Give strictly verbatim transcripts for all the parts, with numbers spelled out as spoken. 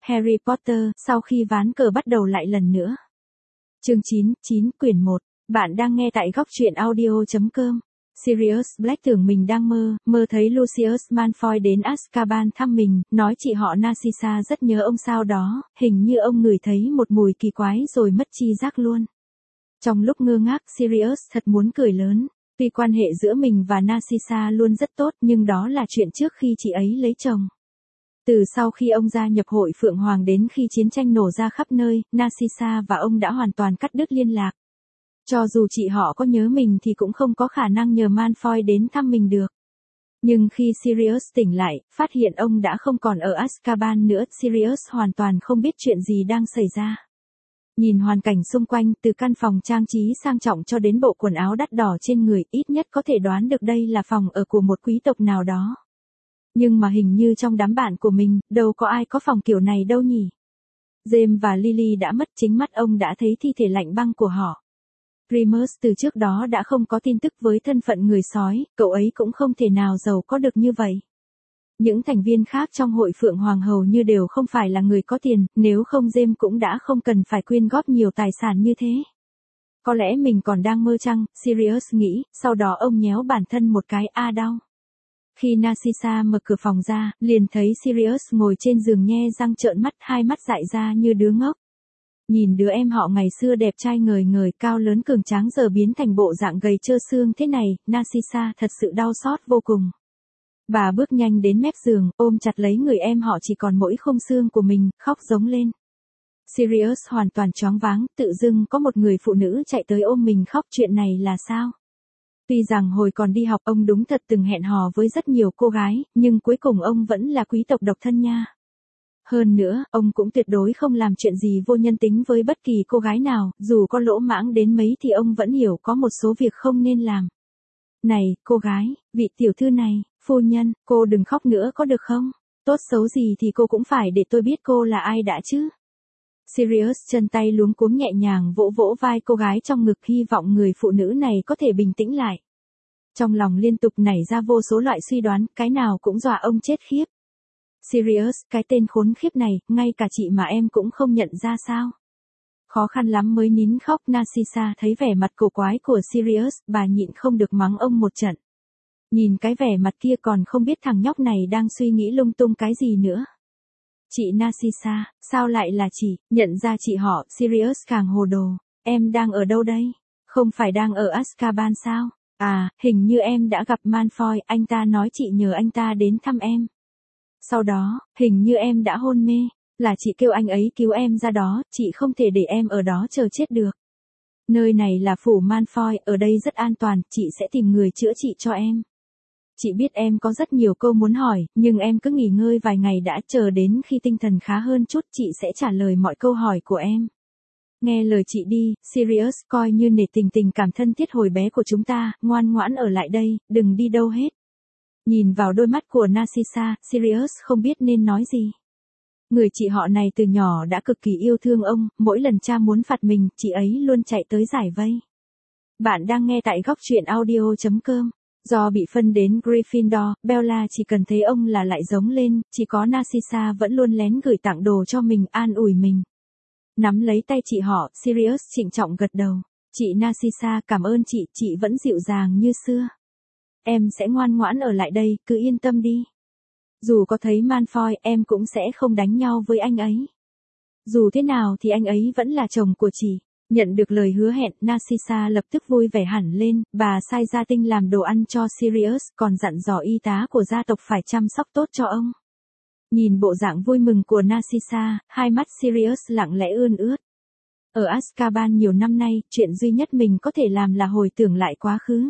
Harry Potter, sau khi ván cờ bắt đầu lại lần nữa. Chương chín, chín, quyển một. Bạn đang nghe tại góc truyện audio chấm com. Sirius Black tưởng mình đang mơ, mơ thấy Lucius Malfoy đến Azkaban thăm mình, nói chị họ Narcissa rất nhớ ông sao đó, hình như ông ngửi thấy một mùi kỳ quái rồi mất tri giác luôn. Trong lúc ngơ ngác, Sirius thật muốn cười lớn. Tuy quan hệ giữa mình và Narcissa luôn rất tốt, nhưng đó là chuyện trước khi chị ấy lấy chồng. Từ sau khi ông gia nhập hội Phượng Hoàng đến khi chiến tranh nổ ra khắp nơi, Narcissa và ông đã hoàn toàn cắt đứt liên lạc. Cho dù chị họ có nhớ mình thì cũng không có khả năng nhờ Malfoy đến thăm mình được. Nhưng khi Sirius tỉnh lại, phát hiện ông đã không còn ở Azkaban nữa, Sirius hoàn toàn không biết chuyện gì đang xảy ra. Nhìn hoàn cảnh xung quanh, từ căn phòng trang trí sang trọng cho đến bộ quần áo đắt đỏ trên người, ít nhất có thể đoán được đây là phòng ở của một quý tộc nào đó. Nhưng mà hình như trong đám bạn của mình, đâu có ai có phòng kiểu này đâu nhỉ. James và Lily đã mất, chính mắt ông đã thấy thi thể lạnh băng của họ. Remus từ trước đó đã không có tin tức với thân phận người sói, cậu ấy cũng không thể nào giàu có được như vậy. Những thành viên khác trong hội Phượng Hoàng hầu như đều không phải là người có tiền, nếu không James cũng đã không cần phải quyên góp nhiều tài sản như thế. Có lẽ mình còn đang mơ chăng, Sirius nghĩ, sau đó ông nhéo bản thân một cái a đau. Khi Narcissa mở cửa phòng ra, liền thấy Sirius ngồi trên giường nhe răng trợn mắt, hai mắt dại ra như đứa ngốc. Nhìn đứa em họ ngày xưa đẹp trai ngời ngời, cao lớn cường tráng giờ biến thành bộ dạng gầy trơ xương thế này, Narcissa thật sự đau xót vô cùng. Bà bước nhanh đến mép giường, ôm chặt lấy người em họ chỉ còn mỗi khung xương của mình, khóc giống lên. Sirius hoàn toàn choáng váng, tự dưng có một người phụ nữ chạy tới ôm mình khóc, chuyện này là sao? Tuy rằng hồi còn đi học ông đúng thật từng hẹn hò với rất nhiều cô gái, nhưng cuối cùng ông vẫn là quý tộc độc thân nha. Hơn nữa, ông cũng tuyệt đối không làm chuyện gì vô nhân tính với bất kỳ cô gái nào, dù có lỗ mãng đến mấy thì ông vẫn hiểu có một số việc không nên làm. Này, cô gái, vị tiểu thư này, phu nhân, cô đừng khóc nữa có được không? Tốt xấu gì thì cô cũng phải để tôi biết cô là ai đã chứ. Sirius chân tay luống cuống nhẹ nhàng vỗ vỗ vai cô gái trong ngực, hy vọng người phụ nữ này có thể bình tĩnh lại. Trong lòng liên tục nảy ra vô số loại suy đoán, cái nào cũng dọa ông chết khiếp. Sirius, cái tên khốn khiếp này, ngay cả chị mà em cũng không nhận ra sao? Khó khăn lắm mới nín khóc. Narcissa thấy vẻ mặt cổ quái của Sirius, bà nhịn không được mắng ông một trận. Nhìn cái vẻ mặt kia còn không biết thằng nhóc này đang suy nghĩ lung tung cái gì nữa. Chị Narcissa, sao lại là chị? Nhận ra chị họ, Sirius càng hồ đồ. Em đang ở đâu đây? Không phải đang ở Azkaban sao? À, hình như em đã gặp Malfoy, anh ta nói chị nhờ anh ta đến thăm em. Sau đó, hình như em đã hôn mê, là chị kêu anh ấy cứu em ra đó, chị không thể để em ở đó chờ chết được. Nơi này là phủ Malfoy, ở đây rất an toàn, chị sẽ tìm người chữa trị cho em. Chị biết em có rất nhiều câu muốn hỏi, nhưng em cứ nghỉ ngơi vài ngày đã, chờ đến khi tinh thần khá hơn chút chị sẽ trả lời mọi câu hỏi của em. Nghe lời chị đi, Sirius, coi như nể tình tình cảm thân thiết hồi bé của chúng ta, ngoan ngoãn ở lại đây, đừng đi đâu hết. Nhìn vào đôi mắt của Narcissa, Sirius không biết nên nói gì. Người chị họ này từ nhỏ đã cực kỳ yêu thương ông, mỗi lần cha muốn phạt mình, chị ấy luôn chạy tới giải vây. Bạn đang nghe tại góc truyện audio chấm com. Do bị phân đến Gryffindor, Bella chỉ cần thấy ông là lại giống lên, chỉ có Narcissa vẫn luôn lén gửi tặng đồ cho mình, an ủi mình. Nắm lấy tay chị họ, Sirius trịnh trọng gật đầu. Chị Narcissa, cảm ơn chị, chị vẫn dịu dàng như xưa. Em sẽ ngoan ngoãn ở lại đây, cứ yên tâm đi. Dù có thấy Malfoy, em cũng sẽ không đánh nhau với anh ấy. Dù thế nào thì anh ấy vẫn là chồng của chị. Nhận được lời hứa hẹn, Narcissa lập tức vui vẻ hẳn lên, bà sai gia tinh làm đồ ăn cho Sirius, còn dặn dò y tá của gia tộc phải chăm sóc tốt cho ông. Nhìn bộ dạng vui mừng của Narcissa, hai mắt Sirius lặng lẽ ươn ướt. Ở Azkaban nhiều năm nay, chuyện duy nhất mình có thể làm là hồi tưởng lại quá khứ.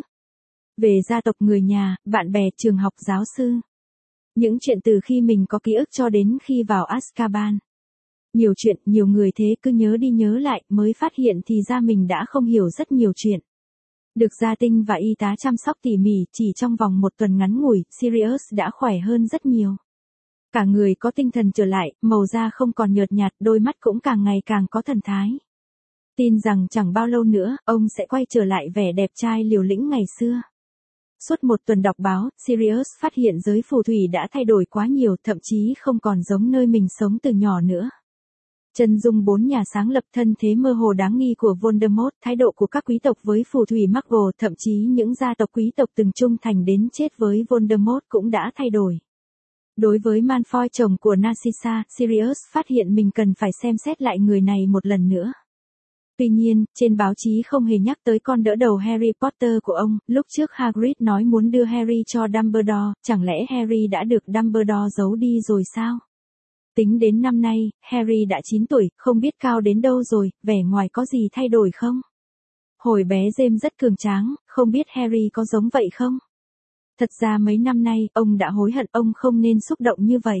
Về gia tộc, người nhà, bạn bè, trường học, giáo sư. Những chuyện từ khi mình có ký ức cho đến khi vào Azkaban. Nhiều chuyện, nhiều người thế cứ nhớ đi nhớ lại mới phát hiện thì ra mình đã không hiểu rất nhiều chuyện. Được gia tinh và y tá chăm sóc tỉ mỉ, chỉ trong vòng một tuần ngắn ngủi, Sirius đã khỏe hơn rất nhiều. Cả người có tinh thần trở lại, màu da không còn nhợt nhạt, đôi mắt cũng càng ngày càng có thần thái. Tin rằng chẳng bao lâu nữa, ông sẽ quay trở lại vẻ đẹp trai liều lĩnh ngày xưa. Suốt một tuần đọc báo, Sirius phát hiện giới phù thủy đã thay đổi quá nhiều, thậm chí không còn giống nơi mình sống từ nhỏ nữa. Chân dung bốn nhà sáng lập, thân thế mơ hồ đáng nghi của Voldemort, thái độ của các quý tộc với phù thủy Muggle, thậm chí những gia tộc quý tộc từng trung thành đến chết với Voldemort cũng đã thay đổi. Đối với Malfoy, chồng của Narcissa, Sirius phát hiện mình cần phải xem xét lại người này một lần nữa. Tuy nhiên, trên báo chí không hề nhắc tới con đỡ đầu Harry Potter của ông. Lúc trước Hagrid nói muốn đưa Harry cho Dumbledore, chẳng lẽ Harry đã được Dumbledore giấu đi rồi sao? Tính đến năm nay, Harry đã chín tuổi, không biết cao đến đâu rồi, vẻ ngoài có gì thay đổi không? Hồi bé James rất cường tráng, không biết Harry có giống vậy không? Thật ra mấy năm nay, ông đã hối hận, ông không nên xúc động như vậy.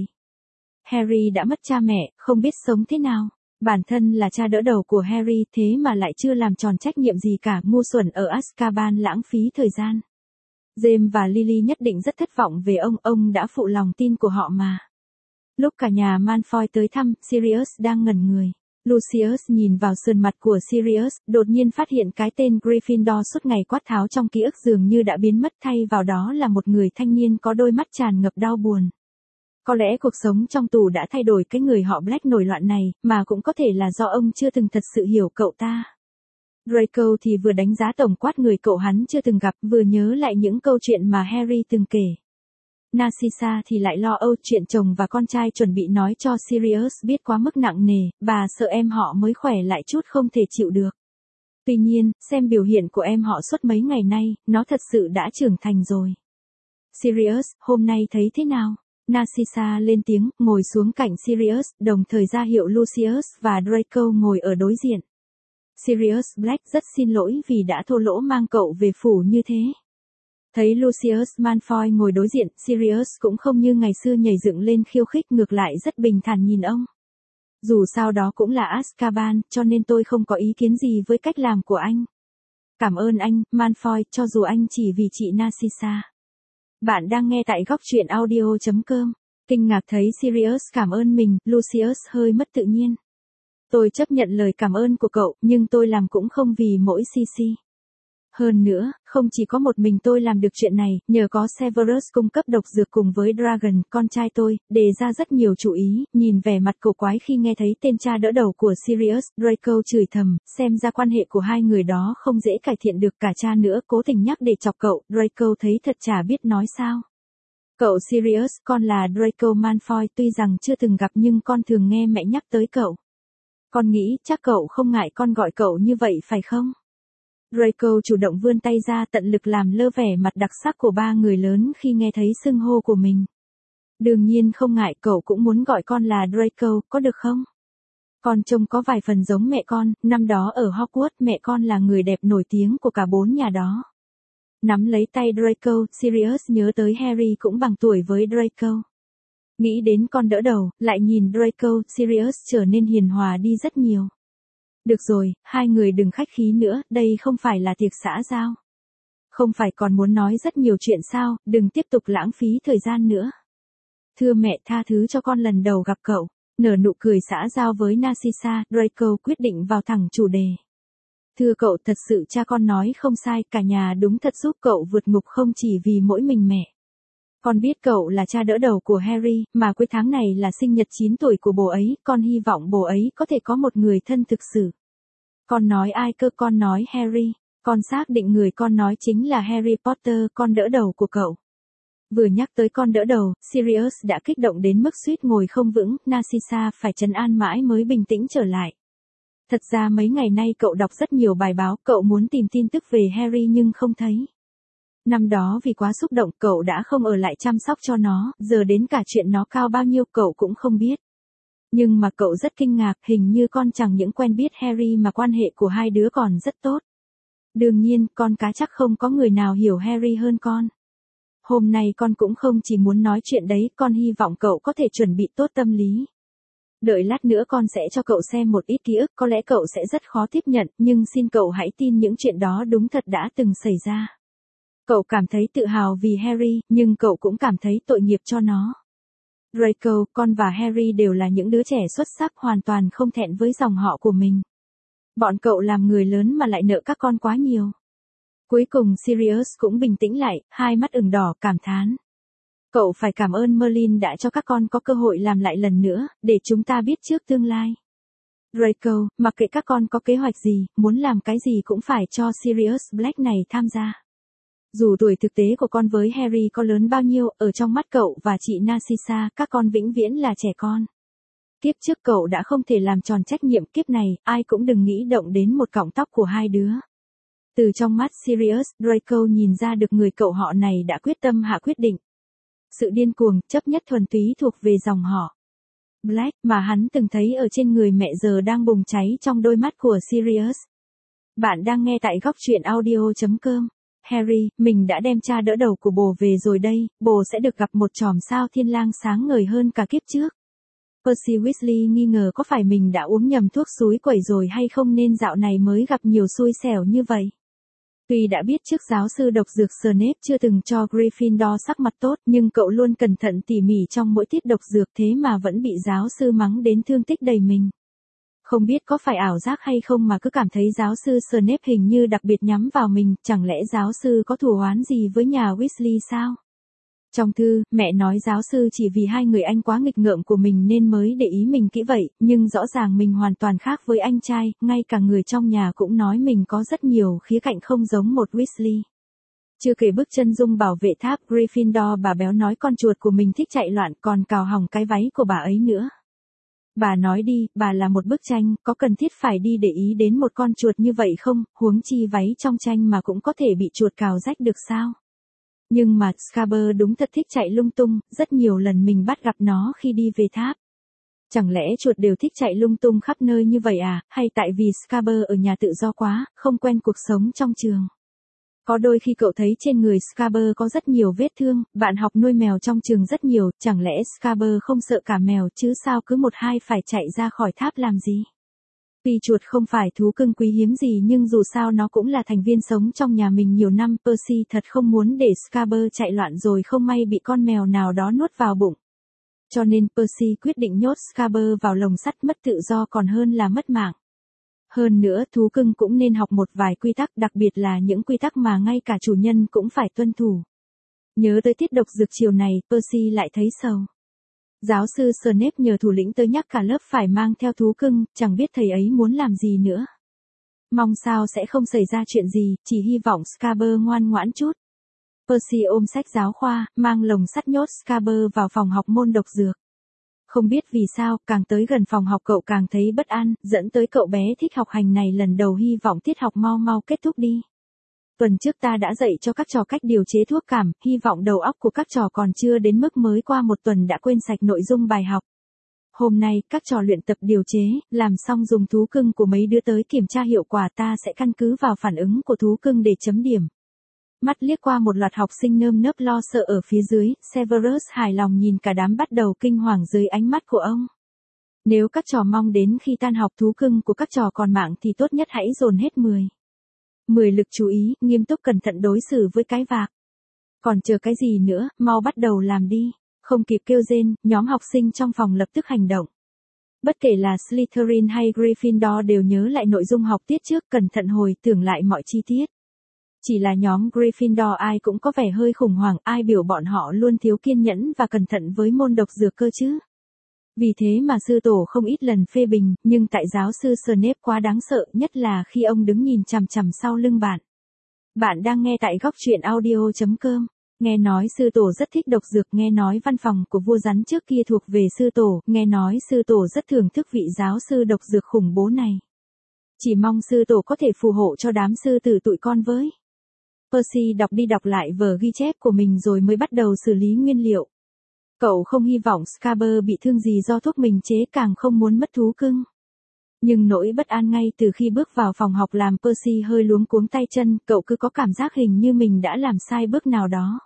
Harry đã mất cha mẹ, không biết sống thế nào. Bản thân là cha đỡ đầu của Harry, thế mà lại chưa làm tròn trách nhiệm gì cả, ngu xuẩn ở Azkaban lãng phí thời gian. James và Lily nhất định rất thất vọng về ông, ông đã phụ lòng tin của họ mà. Lúc cả nhà Malfoy tới thăm, Sirius đang ngẩn người. Lucius nhìn vào sườn mặt của Sirius, đột nhiên phát hiện cái tên Gryffindor suốt ngày quát tháo trong ký ức dường như đã biến mất, thay vào đó là một người thanh niên có đôi mắt tràn ngập đau buồn. Có lẽ cuộc sống trong tù đã thay đổi cái người họ Black nổi loạn này, mà cũng có thể là do ông chưa từng thật sự hiểu cậu ta. Draco thì vừa đánh giá tổng quát người cậu hắn chưa từng gặp, vừa nhớ lại những câu chuyện mà Harry từng kể. Narcissa thì lại lo âu chuyện chồng và con trai chuẩn bị nói cho Sirius biết quá mức nặng nề, bà sợ em họ mới khỏe lại chút không thể chịu được. Tuy nhiên, xem biểu hiện của em họ suốt mấy ngày nay, nó thật sự đã trưởng thành rồi. Sirius, hôm nay thấy thế nào? Narcissa lên tiếng, ngồi xuống cạnh Sirius, đồng thời ra hiệu Lucius và Draco ngồi ở đối diện. Sirius Black rất xin lỗi vì đã thô lỗ mang cậu về phủ như thế. Thấy Lucius Malfoy ngồi đối diện, Sirius cũng không như ngày xưa nhảy dựng lên khiêu khích, ngược lại rất bình thản nhìn ông. Dù sao đó cũng là Azkaban, cho nên tôi không có ý kiến gì với cách làm của anh. Cảm ơn anh, Malfoy, cho dù anh chỉ vì chị Narcissa. Bạn đang nghe tại góc truyện audio chấm com. Kinh ngạc thấy Sirius cảm ơn mình, Lucius hơi mất tự nhiên. Tôi chấp nhận lời cảm ơn của cậu, nhưng tôi làm cũng không vì mỗi Sisi. Hơn nữa, không chỉ có một mình tôi làm được chuyện này, nhờ có Severus cung cấp độc dược cùng với Dragon, con trai tôi, đề ra rất nhiều chủ ý. Nhìn vẻ mặt cổ quái khi nghe thấy tên cha đỡ đầu của Sirius, Draco chửi thầm, xem ra quan hệ của hai người đó không dễ cải thiện được, cả cha nữa cố tình nhắc để chọc cậu. Draco thấy thật chả biết nói sao. Cậu Sirius, con là Draco Malfoy, tuy rằng chưa từng gặp nhưng con thường nghe mẹ nhắc tới cậu. Con nghĩ chắc cậu không ngại con gọi cậu như vậy phải không? Draco chủ động vươn tay ra, tận lực làm lơ vẻ mặt đặc sắc của ba người lớn khi nghe thấy xưng hô của mình. Đương nhiên không ngại, cậu cũng muốn gọi con là Draco, có được không? Con trông có vài phần giống mẹ con, năm đó ở Hogwarts mẹ con là người đẹp nổi tiếng của cả bốn nhà đó. Nắm lấy tay Draco, Sirius nhớ tới Harry cũng bằng tuổi với Draco. Nghĩ đến con đỡ đầu, lại nhìn Draco, Sirius trở nên hiền hòa đi rất nhiều. Được rồi, hai người đừng khách khí nữa, đây không phải là tiệc xã giao. Không phải còn muốn nói rất nhiều chuyện sao, đừng tiếp tục lãng phí thời gian nữa. Thưa mẹ, tha thứ cho con lần đầu gặp cậu. Nở nụ cười xã giao với Narcissa, Draco quyết định vào thẳng chủ đề. Thưa cậu, thật sự cha con nói không sai, cả nhà đúng thật giúp cậu vượt ngục không chỉ vì mỗi mình mẹ. Con biết cậu là cha đỡ đầu của Harry, mà cuối tháng này là sinh nhật chín tuổi của bố ấy, con hy vọng bố ấy có thể có một người thân thực sự. Con nói ai cơ? Con nói Harry. Con xác định người con nói chính là Harry Potter, con đỡ đầu của cậu. Vừa nhắc tới con đỡ đầu, Sirius đã kích động đến mức suýt ngồi không vững, Narcissa phải trấn an mãi mới bình tĩnh trở lại. Thật ra mấy ngày nay cậu đọc rất nhiều bài báo, cậu muốn tìm tin tức về Harry nhưng không thấy. Năm đó vì quá xúc động, cậu đã không ở lại chăm sóc cho nó, giờ đến cả chuyện nó cao bao nhiêu cậu cũng không biết. Nhưng mà cậu rất kinh ngạc, hình như con chẳng những quen biết Harry mà quan hệ của hai đứa còn rất tốt. Đương nhiên, con cá chắc không có người nào hiểu Harry hơn con. Hôm nay con cũng không chỉ muốn nói chuyện đấy, con hy vọng cậu có thể chuẩn bị tốt tâm lý. Đợi lát nữa con sẽ cho cậu xem một ít ký ức, có lẽ cậu sẽ rất khó tiếp nhận, nhưng xin cậu hãy tin những chuyện đó đúng thật đã từng xảy ra. Cậu cảm thấy tự hào vì Harry, nhưng cậu cũng cảm thấy tội nghiệp cho nó. Draco, con và Harry đều là những đứa trẻ xuất sắc, hoàn toàn không thẹn với dòng họ của mình. Bọn cậu làm người lớn mà lại nợ các con quá nhiều. Cuối cùng Sirius cũng bình tĩnh lại, hai mắt ửng đỏ, cảm thán. Cậu phải cảm ơn Merlin đã cho các con có cơ hội làm lại lần nữa, để chúng ta biết trước tương lai. Draco, mặc kệ các con có kế hoạch gì, muốn làm cái gì cũng phải cho Sirius Black này tham gia. Dù tuổi thực tế của con với Harry có lớn bao nhiêu, ở trong mắt cậu và chị Narcissa, các con vĩnh viễn là trẻ con. Kiếp trước cậu đã không thể làm tròn trách nhiệm, kiếp này, ai cũng đừng nghĩ động đến một cọng tóc của hai đứa. Từ trong mắt Sirius, Draco nhìn ra được người cậu họ này đã quyết tâm hạ quyết định. Sự điên cuồng, chấp nhất thuần túy thuộc về dòng họ Black mà hắn từng thấy ở trên người mẹ giờ đang bùng cháy trong đôi mắt của Sirius. Bạn đang nghe tại góc truyện audio chấm com. Harry, mình đã đem cha đỡ đầu của bồ về rồi đây, bồ sẽ được gặp một chòm sao thiên lang sáng ngời hơn cả kiếp trước. Percy Weasley nghi ngờ có phải mình đã uống nhầm thuốc xúi quẩy rồi hay không nên dạo này mới gặp nhiều xui xẻo như vậy. Tuy đã biết trước giáo sư độc dược Snape chưa từng cho Gryffindor sắc mặt tốt, nhưng cậu luôn cẩn thận tỉ mỉ trong mỗi tiết độc dược, thế mà vẫn bị giáo sư mắng đến thương tích đầy mình. Không biết có phải ảo giác hay không mà cứ cảm thấy giáo sư Snape hình như đặc biệt nhắm vào mình, chẳng lẽ giáo sư có thù oán gì với nhà Weasley sao? Trong thư, mẹ nói giáo sư chỉ vì hai người anh quá nghịch ngợm của mình nên mới để ý mình kỹ vậy, nhưng rõ ràng mình hoàn toàn khác với anh trai, ngay cả người trong nhà cũng nói mình có rất nhiều khía cạnh không giống một Weasley. Chưa kể bức chân dung bảo vệ tháp Gryffindor, bà béo nói con chuột của mình thích chạy loạn, còn cào hỏng cái váy của bà ấy nữa. Bà nói đi, bà là một bức tranh, có cần thiết phải đi để ý đến một con chuột như vậy không, huống chi váy trong tranh mà cũng có thể bị chuột cào rách được sao? Nhưng mà Scaber đúng thật thích chạy lung tung, rất nhiều lần mình bắt gặp nó khi đi về tháp. Chẳng lẽ chuột đều thích chạy lung tung khắp nơi như vậy à, hay tại vì Scaber ở nhà tự do quá, không quen cuộc sống trong trường? Có đôi khi cậu thấy trên người Scaber có rất nhiều vết thương, bạn học nuôi mèo trong trường rất nhiều, chẳng lẽ Scaber không sợ cả mèo chứ sao cứ một hai phải chạy ra khỏi tháp làm gì? Tuy chuột không phải thú cưng quý hiếm gì nhưng dù sao nó cũng là thành viên sống trong nhà mình nhiều năm. Percy thật không muốn để Scaber chạy loạn rồi không may bị con mèo nào đó nuốt vào bụng. Cho nên Percy quyết định nhốt Scaber vào lồng sắt, mất tự do còn hơn là mất mạng. Hơn nữa thú cưng cũng nên học một vài quy tắc, đặc biệt là những quy tắc mà ngay cả chủ nhân cũng phải tuân thủ. Nhớ tới tiết độc dược chiều này, Percy lại thấy sầu. Giáo sư Snape nhờ thủ lĩnh tới nhắc cả lớp phải mang theo thú cưng, chẳng biết thầy ấy muốn làm gì nữa. Mong sao sẽ không xảy ra chuyện gì, chỉ hy vọng Scaber ngoan ngoãn chút. Percy ôm sách giáo khoa, mang lồng sắt nhốt Scaber vào phòng học môn độc dược. Không biết vì sao, càng tới gần phòng học cậu càng thấy bất an, dẫn tới cậu bé thích học hành này lần đầu hy vọng tiết học mau mau kết thúc đi. Tuần trước ta đã dạy cho các trò cách điều chế thuốc cảm, hy vọng đầu óc của các trò còn chưa đến mức mới qua một tuần đã quên sạch nội dung bài học. Hôm nay, các trò luyện tập điều chế, làm xong dùng thú cưng của mấy đứa tới kiểm tra hiệu quả, ta sẽ căn cứ vào phản ứng của thú cưng để chấm điểm. Mắt liếc qua một loạt học sinh nơm nớp lo sợ ở phía dưới, Severus hài lòng nhìn cả đám bắt đầu kinh hoàng dưới ánh mắt của ông. Nếu các trò mong đến khi tan học thú cưng của các trò còn mạng thì tốt nhất hãy dồn hết mười. mười lực chú ý, nghiêm túc cẩn thận đối xử với cái vạc. Còn chờ cái gì nữa, mau bắt đầu làm đi. Không kịp kêu rên, nhóm học sinh trong phòng lập tức hành động. Bất kể là Slytherin hay Gryffindor đều nhớ lại nội dung học tiết trước, cẩn thận hồi tưởng lại mọi chi tiết. Chỉ là nhóm Gryffindor ai cũng có vẻ hơi khủng hoảng, ai biểu bọn họ luôn thiếu kiên nhẫn và cẩn thận với môn độc dược cơ chứ. Vì thế mà sư tổ không ít lần phê bình, nhưng tại giáo sư Snape quá đáng sợ, nhất là khi ông đứng nhìn chằm chằm sau lưng bạn. Bạn đang nghe tại góc truyện audio chấm com. Nghe nói sư tổ rất thích độc dược, nghe nói văn phòng của vua rắn trước kia thuộc về sư tổ, nghe nói sư tổ rất thưởng thức vị giáo sư độc dược khủng bố này. Chỉ mong sư tổ có thể phù hộ cho đám sư tử tụi con với. Percy đọc đi đọc lại vở ghi chép của mình rồi mới bắt đầu xử lý nguyên liệu. Cậu không hy vọng Scaber bị thương gì do thuốc mình chế, càng không muốn mất thú cưng. Nhưng nỗi bất an ngay từ khi bước vào phòng học làm Percy hơi luống cuống tay chân, cậu cứ có cảm giác hình như mình đã làm sai bước nào đó.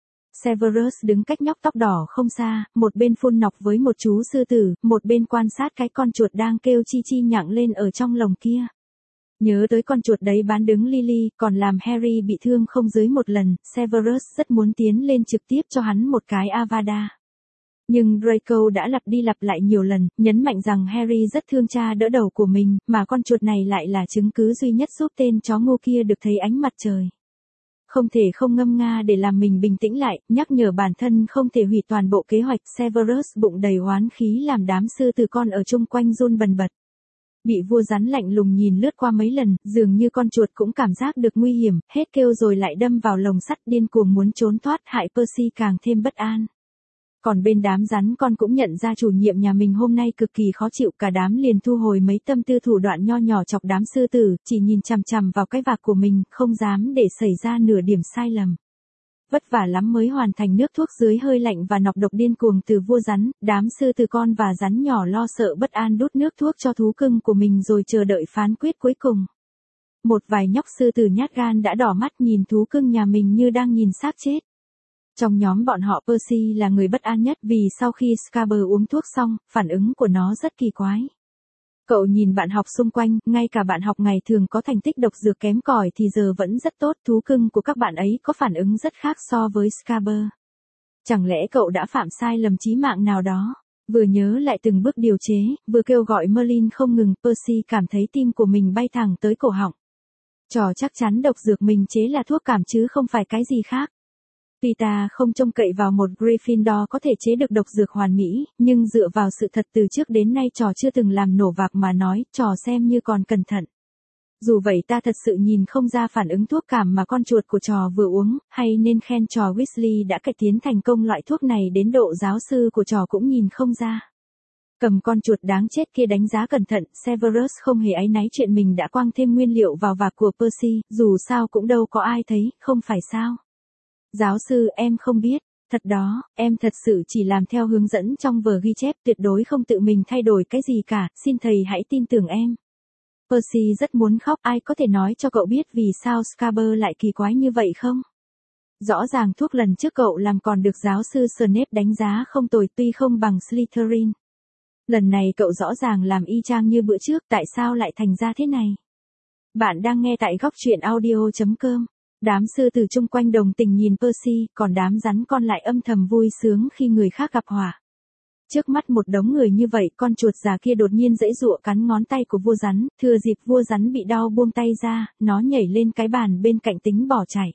Severus đứng cách nhóc tóc đỏ không xa, một bên phun nọc với một chú sư tử, một bên quan sát cái con chuột đang kêu chi chi nhặng lên ở trong lồng kia. Nhớ tới con chuột đấy bán đứng Lily, còn làm Harry bị thương không dưới một lần, Severus rất muốn tiến lên trực tiếp cho hắn một cái Avada. Nhưng Draco đã lặp đi lặp lại nhiều lần, nhấn mạnh rằng Harry rất thương cha đỡ đầu của mình, mà con chuột này lại là chứng cứ duy nhất giúp tên chó ngu kia được thấy ánh mặt trời. Không thể không ngâm nga để làm mình bình tĩnh lại, nhắc nhở bản thân không thể hủy toàn bộ kế hoạch. Severus bụng đầy oán khí làm đám sư tử con ở chung quanh run bần bật. Bị vua rắn lạnh lùng nhìn lướt qua mấy lần, dường như con chuột cũng cảm giác được nguy hiểm, hết kêu rồi lại đâm vào lồng sắt điên cuồng muốn trốn thoát, hại Percy càng thêm bất an. Còn bên đám rắn con cũng nhận ra chủ nhiệm nhà mình hôm nay cực kỳ khó chịu, cả đám liền thu hồi mấy tâm tư thủ đoạn nho nhỏ chọc đám sư tử, chỉ nhìn chằm chằm vào cái vạc của mình, không dám để xảy ra nửa điểm sai lầm. Vất vả lắm mới hoàn thành nước thuốc dưới hơi lạnh và nọc độc điên cuồng từ vua rắn, đám sư tử con và rắn nhỏ lo sợ bất an đút nước thuốc cho thú cưng của mình rồi chờ đợi phán quyết cuối cùng. Một vài nhóc sư tử nhát gan đã đỏ mắt nhìn thú cưng nhà mình như đang nhìn xác chết. Trong nhóm bọn họ Percy là người bất an nhất vì sau khi Scaber uống thuốc xong, phản ứng của nó rất kỳ quái. Cậu nhìn bạn học xung quanh, ngay cả bạn học ngày thường có thành tích độc dược kém cỏi thì giờ vẫn rất tốt, thú cưng của các bạn ấy có phản ứng rất khác so với Scaber. Chẳng lẽ cậu đã phạm sai lầm chí mạng nào đó? Vừa nhớ lại từng bước điều chế, vừa kêu gọi Merlin không ngừng, Percy cảm thấy tim của mình bay thẳng tới cổ họng. Trò chắc chắn độc dược mình chế là thuốc cảm chứ không phải cái gì khác. Tuy ta không trông cậy vào một Gryffindor có thể chế được độc dược hoàn mỹ, nhưng dựa vào sự thật từ trước đến nay trò chưa từng làm nổ vạc mà nói, trò xem như còn cẩn thận. Dù vậy ta thật sự nhìn không ra phản ứng thuốc cảm mà con chuột của trò vừa uống, hay nên khen trò Weasley đã cải tiến thành công loại thuốc này đến độ giáo sư của trò cũng nhìn không ra. Cầm con chuột đáng chết kia đánh giá cẩn thận, Severus không hề áy náy chuyện mình đã quăng thêm nguyên liệu vào vạc của Percy, dù sao cũng đâu có ai thấy, không phải sao? Giáo sư, em không biết, thật đó, em thật sự chỉ làm theo hướng dẫn trong vở ghi chép, tuyệt đối không tự mình thay đổi cái gì cả, xin thầy hãy tin tưởng em. Percy rất muốn khóc, ai có thể nói cho cậu biết vì sao Scaber lại kỳ quái như vậy không? Rõ ràng thuốc lần trước cậu làm còn được giáo sư Snape đánh giá không tồi, tuy không bằng Slytherin. Lần này cậu rõ ràng làm y chang như bữa trước, tại sao lại thành ra thế này? Bạn đang nghe tại góc truyện audio chấm com. Đám sư tử chung quanh đồng tình nhìn Percy, còn đám rắn con lại âm thầm vui sướng khi người khác gặp họa. Trước mắt một đống người như vậy, con chuột già kia đột nhiên giãy giụa cắn ngón tay của vua rắn, thừa dịp vua rắn bị đau buông tay ra, nó nhảy lên cái bàn bên cạnh tính bỏ chạy.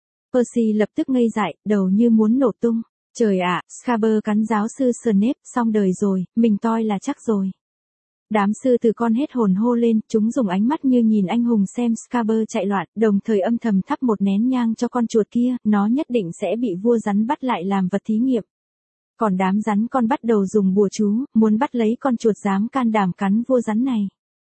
Percy lập tức ngây dại, đầu như muốn nổ tung. Trời ạ, Scaber cắn giáo sư Snape, xong đời rồi, mình toi là chắc rồi. Đám sư tử con hết hồn hô lên, chúng dùng ánh mắt như nhìn anh hùng xem Scaber chạy loạn, đồng thời âm thầm thắp một nén nhang cho con chuột kia, nó nhất định sẽ bị vua rắn bắt lại làm vật thí nghiệm. Còn đám rắn con bắt đầu dùng bùa chú, muốn bắt lấy con chuột dám can đảm cắn vua rắn này.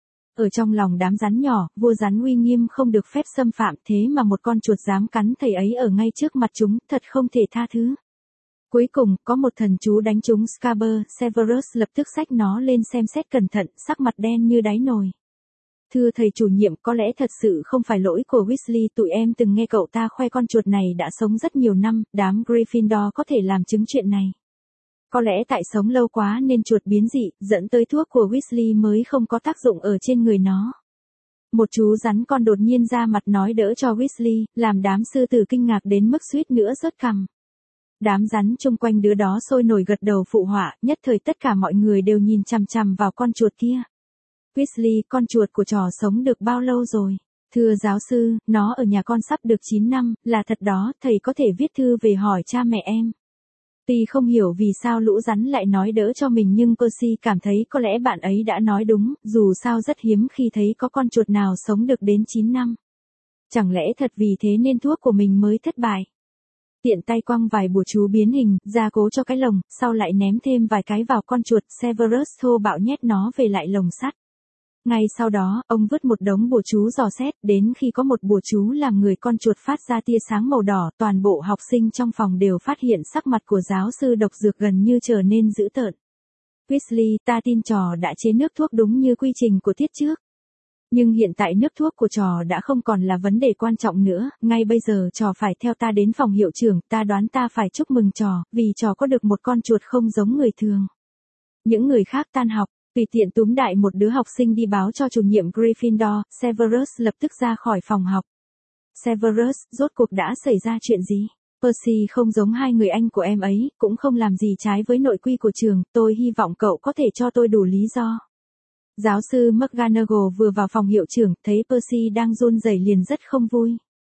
Ở trong lòng đám rắn nhỏ, vua rắn uy nghiêm không được phép xâm phạm, thế mà một con chuột dám cắn thầy ấy ở ngay trước mặt chúng, thật không thể tha thứ. Cuối cùng, có một thần chú đánh trúng Scaber, Severus lập tức xách nó lên xem xét cẩn thận, sắc mặt đen như đáy nồi. Thưa thầy chủ nhiệm, có lẽ thật sự không phải lỗi của Weasley, tụi em từng nghe cậu ta khoe con chuột này đã sống rất nhiều năm, đám Gryffindor có thể làm chứng chuyện này. Có lẽ tại sống lâu quá nên chuột biến dị, dẫn tới thuốc của Weasley mới không có tác dụng ở trên người nó. Một chú rắn con đột nhiên ra mặt nói đỡ cho Weasley, làm đám sư tử kinh ngạc đến mức suýt nữa rớt cằm. Đám rắn chung quanh đứa đó sôi nổi gật đầu phụ họa, nhất thời tất cả mọi người đều nhìn chằm chằm vào con chuột kia. Weasley, con chuột của trò sống được bao lâu rồi? Thưa giáo sư, nó ở nhà con sắp được chín năm, là thật đó, thầy có thể viết thư về hỏi cha mẹ em. Tuy không hiểu vì sao lũ rắn lại nói đỡ cho mình nhưng Percy cảm thấy có lẽ bạn ấy đã nói đúng, dù sao rất hiếm khi thấy có con chuột nào sống được đến chín năm. Chẳng lẽ thật vì thế nên thuốc của mình mới thất bại? Tiện tay quăng vài bùa chú biến hình, ra cố cho cái lồng, sau lại ném thêm vài cái vào con chuột, Severus thô bạo nhét nó về lại lồng sắt. Ngay sau đó, ông vứt một đống bùa chú dò xét, đến khi có một bùa chú làm người con chuột phát ra tia sáng màu đỏ, toàn bộ học sinh trong phòng đều phát hiện sắc mặt của giáo sư độc dược gần như trở nên dữ tợn. Weasley, ta tin trò đã chế nước thuốc đúng như quy trình của tiết trước. Nhưng hiện tại nước thuốc của trò đã không còn là vấn đề quan trọng nữa, ngay bây giờ trò phải theo ta đến phòng hiệu trưởng, ta đoán ta phải chúc mừng trò, vì trò có được một con chuột không giống người thường. Những người khác tan học, tùy tiện túm đại một đứa học sinh đi báo cho chủ nhiệm Gryffindor, Severus lập tức ra khỏi phòng học. Severus, rốt cuộc đã xảy ra chuyện gì? Percy không giống hai người anh của em ấy, cũng không làm gì trái với nội quy của trường, tôi hy vọng cậu có thể cho tôi đủ lý do. Giáo sư McGonagall vừa vào phòng hiệu trưởng, thấy Percy đang run rẩy liền rất không vui.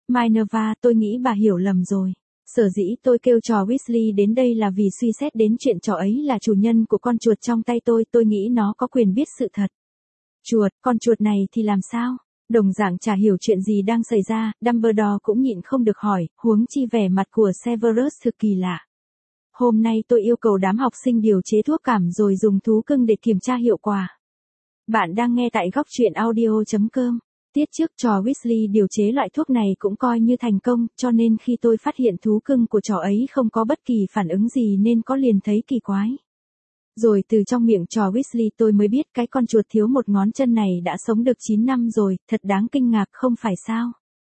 Minerva, tôi nghĩ bà hiểu lầm rồi. Sở dĩ tôi kêu trò Weasley đến đây là vì suy xét đến chuyện trò ấy là chủ nhân của con chuột trong tay tôi, tôi nghĩ nó có quyền biết sự thật. Chuột, con chuột này thì làm sao? Đồng dạng chả hiểu chuyện gì đang xảy ra, Dumbledore cũng nhịn không được hỏi, huống chi vẻ mặt của Severus thực kỳ lạ. Hôm nay tôi yêu cầu đám học sinh điều chế thuốc cảm rồi dùng thú cưng để kiểm tra hiệu quả. Bạn đang nghe tại góc truyện audio chấm com. Tiết trước trò Weasley điều chế loại thuốc này cũng coi như thành công, cho nên khi tôi phát hiện thú cưng của trò ấy không có bất kỳ phản ứng gì nên có liền thấy kỳ quái. Rồi từ trong miệng trò Weasley tôi mới biết cái con chuột thiếu một ngón chân này đã sống được chín năm rồi, thật đáng kinh ngạc không phải sao?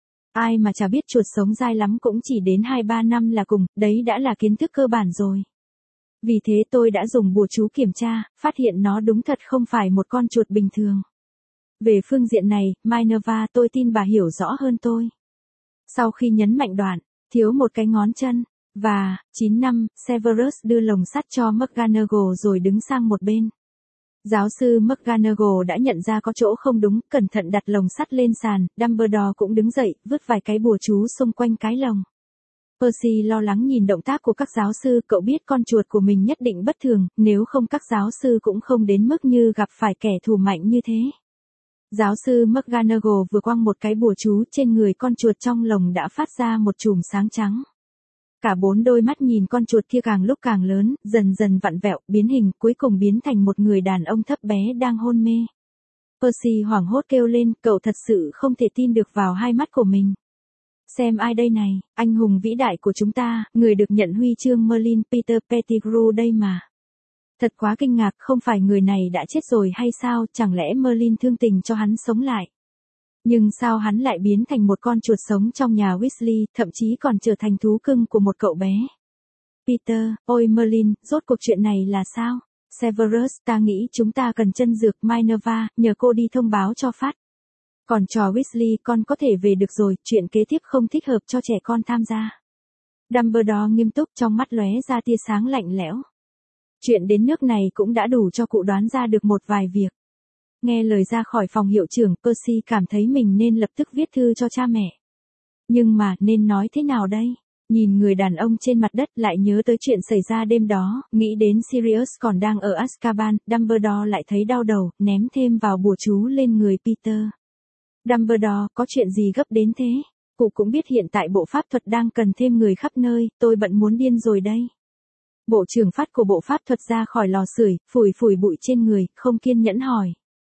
Ai mà chả biết chuột sống dai lắm cũng chỉ đến hai ba năm là cùng, đấy đã là kiến thức cơ bản rồi. Vì thế tôi đã dùng bùa chú kiểm tra, phát hiện nó đúng thật không phải một con chuột bình thường. Về phương diện này, Minerva tôi tin bà hiểu rõ hơn tôi. Sau khi nhấn mạnh đoạn, thiếu một cái ngón chân, và, chín năm, Severus đưa lồng sắt cho McGonagall rồi đứng sang một bên. Giáo sư McGonagall đã nhận ra có chỗ không đúng, cẩn thận đặt lồng sắt lên sàn, Dumbledore cũng đứng dậy, vứt vài cái bùa chú xung quanh cái lồng. Percy lo lắng nhìn động tác của các giáo sư, cậu biết con chuột của mình nhất định bất thường, nếu không các giáo sư cũng không đến mức như gặp phải kẻ thù mạnh như thế. Giáo sư McGonagall vừa quăng một cái bùa chú trên người con chuột trong lồng đã phát ra một chùm sáng trắng. Cả bốn đôi mắt nhìn con chuột kia càng lúc càng lớn, dần dần vặn vẹo, biến hình, cuối cùng biến thành một người đàn ông thấp bé đang hôn mê. Percy hoảng hốt kêu lên, cậu thật sự không thể tin được vào hai mắt của mình. Xem ai đây này, anh hùng vĩ đại của chúng ta, người được nhận huy chương Merlin, Peter Pettigrew đây mà. Thật quá kinh ngạc, không phải người này đã chết rồi hay sao, chẳng lẽ Merlin thương tình cho hắn sống lại. Nhưng sao hắn lại biến thành một con chuột sống trong nhà Weasley, thậm chí còn trở thành thú cưng của một cậu bé. Peter, ôi Merlin, rốt cuộc chuyện này là sao? Severus, ta nghĩ chúng ta cần chân dược. Minerva, nhờ cô đi thông báo cho Phát. Còn trò Weasley, con có thể về được rồi, chuyện kế tiếp không thích hợp cho trẻ con tham gia. Dumbledore nghiêm túc, trong mắt lóe ra tia sáng lạnh lẽo. Chuyện đến nước này cũng đã đủ cho cụ đoán ra được một vài việc. Nghe lời ra khỏi phòng hiệu trưởng, Percy cảm thấy mình nên lập tức viết thư cho cha mẹ. Nhưng mà, nên nói thế nào đây? Nhìn người đàn ông trên mặt đất lại nhớ tới chuyện xảy ra đêm đó, nghĩ đến Sirius còn đang ở Azkaban, Dumbledore lại thấy đau đầu, ném thêm vào bùa chú lên người Peter. Dumbledore, có chuyện gì gấp đến thế? Cụ cũng biết hiện tại bộ pháp thuật đang cần thêm người khắp nơi, tôi bận muốn điên rồi đây. Bộ trưởng Phát của bộ pháp thuật ra khỏi lò sưởi, phủi phủi bụi trên người, không kiên nhẫn hỏi.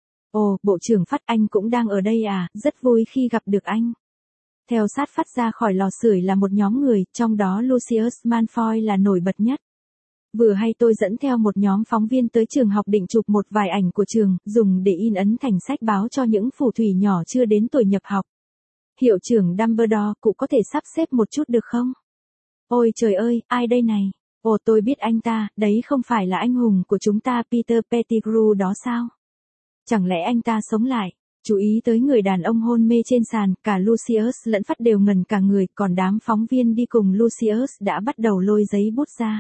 Ồ, bộ trưởng Phát, anh cũng đang ở đây à, rất vui khi gặp được anh. Theo sát Phát ra khỏi lò sưởi là một nhóm người, trong đó Lucius Malfoy là nổi bật nhất. Vừa hay tôi dẫn theo một nhóm phóng viên tới trường học định chụp một vài ảnh của trường, dùng để in ấn thành sách báo cho những phù thủy nhỏ chưa đến tuổi nhập học. Hiệu trưởng Dumbledore, cụ có thể sắp xếp một chút được không? Ôi trời ơi, ai đây này? Ồ, tôi biết anh ta, đấy không phải là anh hùng của chúng ta Peter Pettigrew đó sao? Chẳng lẽ anh ta sống lại? Chú ý tới người đàn ông hôn mê trên sàn, cả Lucius lẫn Phát đều ngẩn cả người, còn đám phóng viên đi cùng Lucius đã bắt đầu lôi giấy bút ra.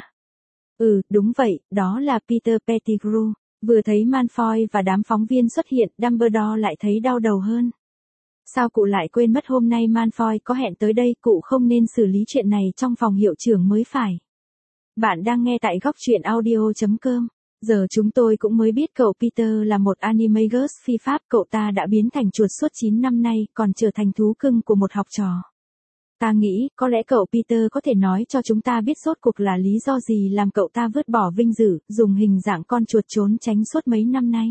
Ừ, đúng vậy, đó là Peter Pettigrew. Vừa thấy Malfoy và đám phóng viên xuất hiện, Dumbledore lại thấy đau đầu hơn. Sao cụ lại quên mất hôm nay Malfoy có hẹn tới đây, cụ không nên xử lý chuyện này trong phòng hiệu trưởng mới phải. Bạn đang nghe tại góc truyện audio chấm com. Giờ chúng tôi cũng mới biết cậu Peter là một animagus phi pháp, cậu ta đã biến thành chuột suốt chín năm nay, còn trở thành thú cưng của một học trò. Ta nghĩ, có lẽ cậu Peter có thể nói cho chúng ta biết rốt cuộc là lý do gì làm cậu ta vứt bỏ vinh dự, dùng hình dạng con chuột trốn tránh suốt mấy năm nay.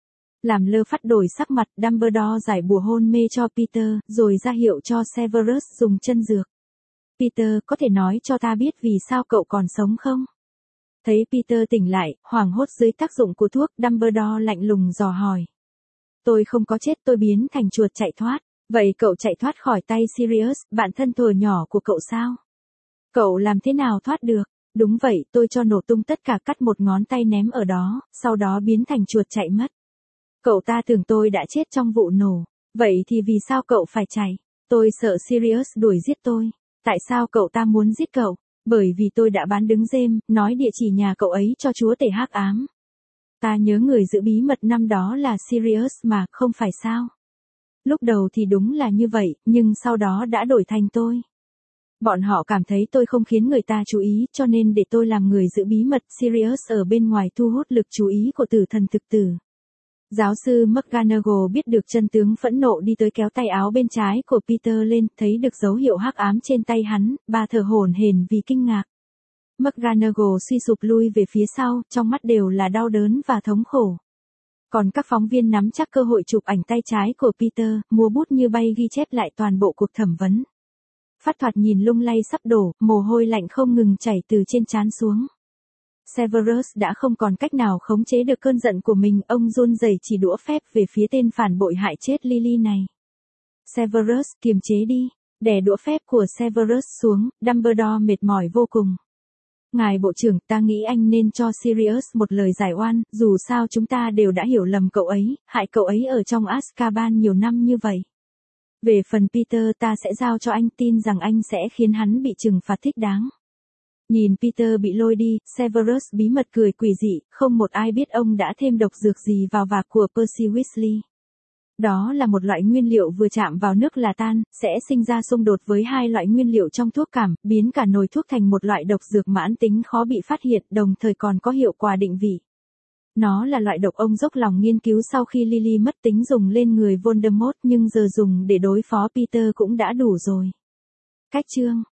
Làm lơ Phát đổi sắc mặt, Dumbledore giải bùa hôn mê cho Peter, rồi ra hiệu cho Severus dùng chân dược. Peter, có thể nói cho ta biết vì sao cậu còn sống không? Thấy Peter tỉnh lại, hoảng hốt dưới tác dụng của thuốc, Dumbledore lạnh lùng dò hỏi. Tôi không có chết, tôi biến thành chuột chạy thoát. Vậy cậu chạy thoát khỏi tay Sirius, bạn thân thuở nhỏ của cậu sao? Cậu làm thế nào thoát được? Đúng vậy, tôi cho nổ tung tất cả, cắt một ngón tay ném ở đó, sau đó biến thành chuột chạy mất. Cậu ta tưởng tôi đã chết trong vụ nổ. Vậy thì vì sao cậu phải chạy? Tôi sợ Sirius đuổi giết tôi. Tại sao cậu ta muốn giết cậu? Bởi vì tôi đã bán đứng James, nói địa chỉ nhà cậu ấy cho chúa tể hắc ám. Ta nhớ người giữ bí mật năm đó là Sirius mà, không phải sao? Lúc đầu thì đúng là như vậy, nhưng sau đó đã đổi thành tôi. Bọn họ cảm thấy tôi không khiến người ta chú ý, cho nên để tôi làm người giữ bí mật Sirius ở bên ngoài thu hút lực chú ý của tử thần thực tử. Giáo sư McGonagall biết được chân tướng phẫn nộ đi tới kéo tay áo bên trái của Peter lên, thấy được dấu hiệu hắc ám trên tay hắn, bà thở hổn hển vì kinh ngạc. McGonagall suy sụp lui về phía sau, trong mắt đều là đau đớn và thống khổ. Còn các phóng viên nắm chắc cơ hội chụp ảnh tay trái của Peter, múa bút như bay ghi chép lại toàn bộ cuộc thẩm vấn. Phát thoạt nhìn lung lay sắp đổ, mồ hôi lạnh không ngừng chảy từ trên trán xuống. Severus đã không còn cách nào khống chế được cơn giận của mình, ông run rẩy chỉ đũa phép về phía tên phản bội hại chết Lily này. Severus, kiềm chế đi, đè đũa phép của Severus xuống, Dumbledore mệt mỏi vô cùng. Ngài bộ trưởng, ta nghĩ anh nên cho Sirius một lời giải oan, dù sao chúng ta đều đã hiểu lầm cậu ấy, hại cậu ấy ở trong Azkaban nhiều năm như vậy. Về phần Peter ta sẽ giao cho anh, tin rằng anh sẽ khiến hắn bị trừng phạt thích đáng. Nhìn Peter bị lôi đi, Severus bí mật cười quỷ dị, không một ai biết ông đã thêm độc dược gì vào vạc của Percy Weasley. Đó là một loại nguyên liệu vừa chạm vào nước là tan, sẽ sinh ra xung đột với hai loại nguyên liệu trong thuốc cảm, biến cả nồi thuốc thành một loại độc dược mãn tính khó bị phát hiện, đồng thời còn có hiệu quả định vị. Nó là loại độc ông dốc lòng nghiên cứu sau khi Lily mất tính dùng lên người Voldemort, nhưng giờ dùng để đối phó Peter cũng đã đủ rồi. Cách chương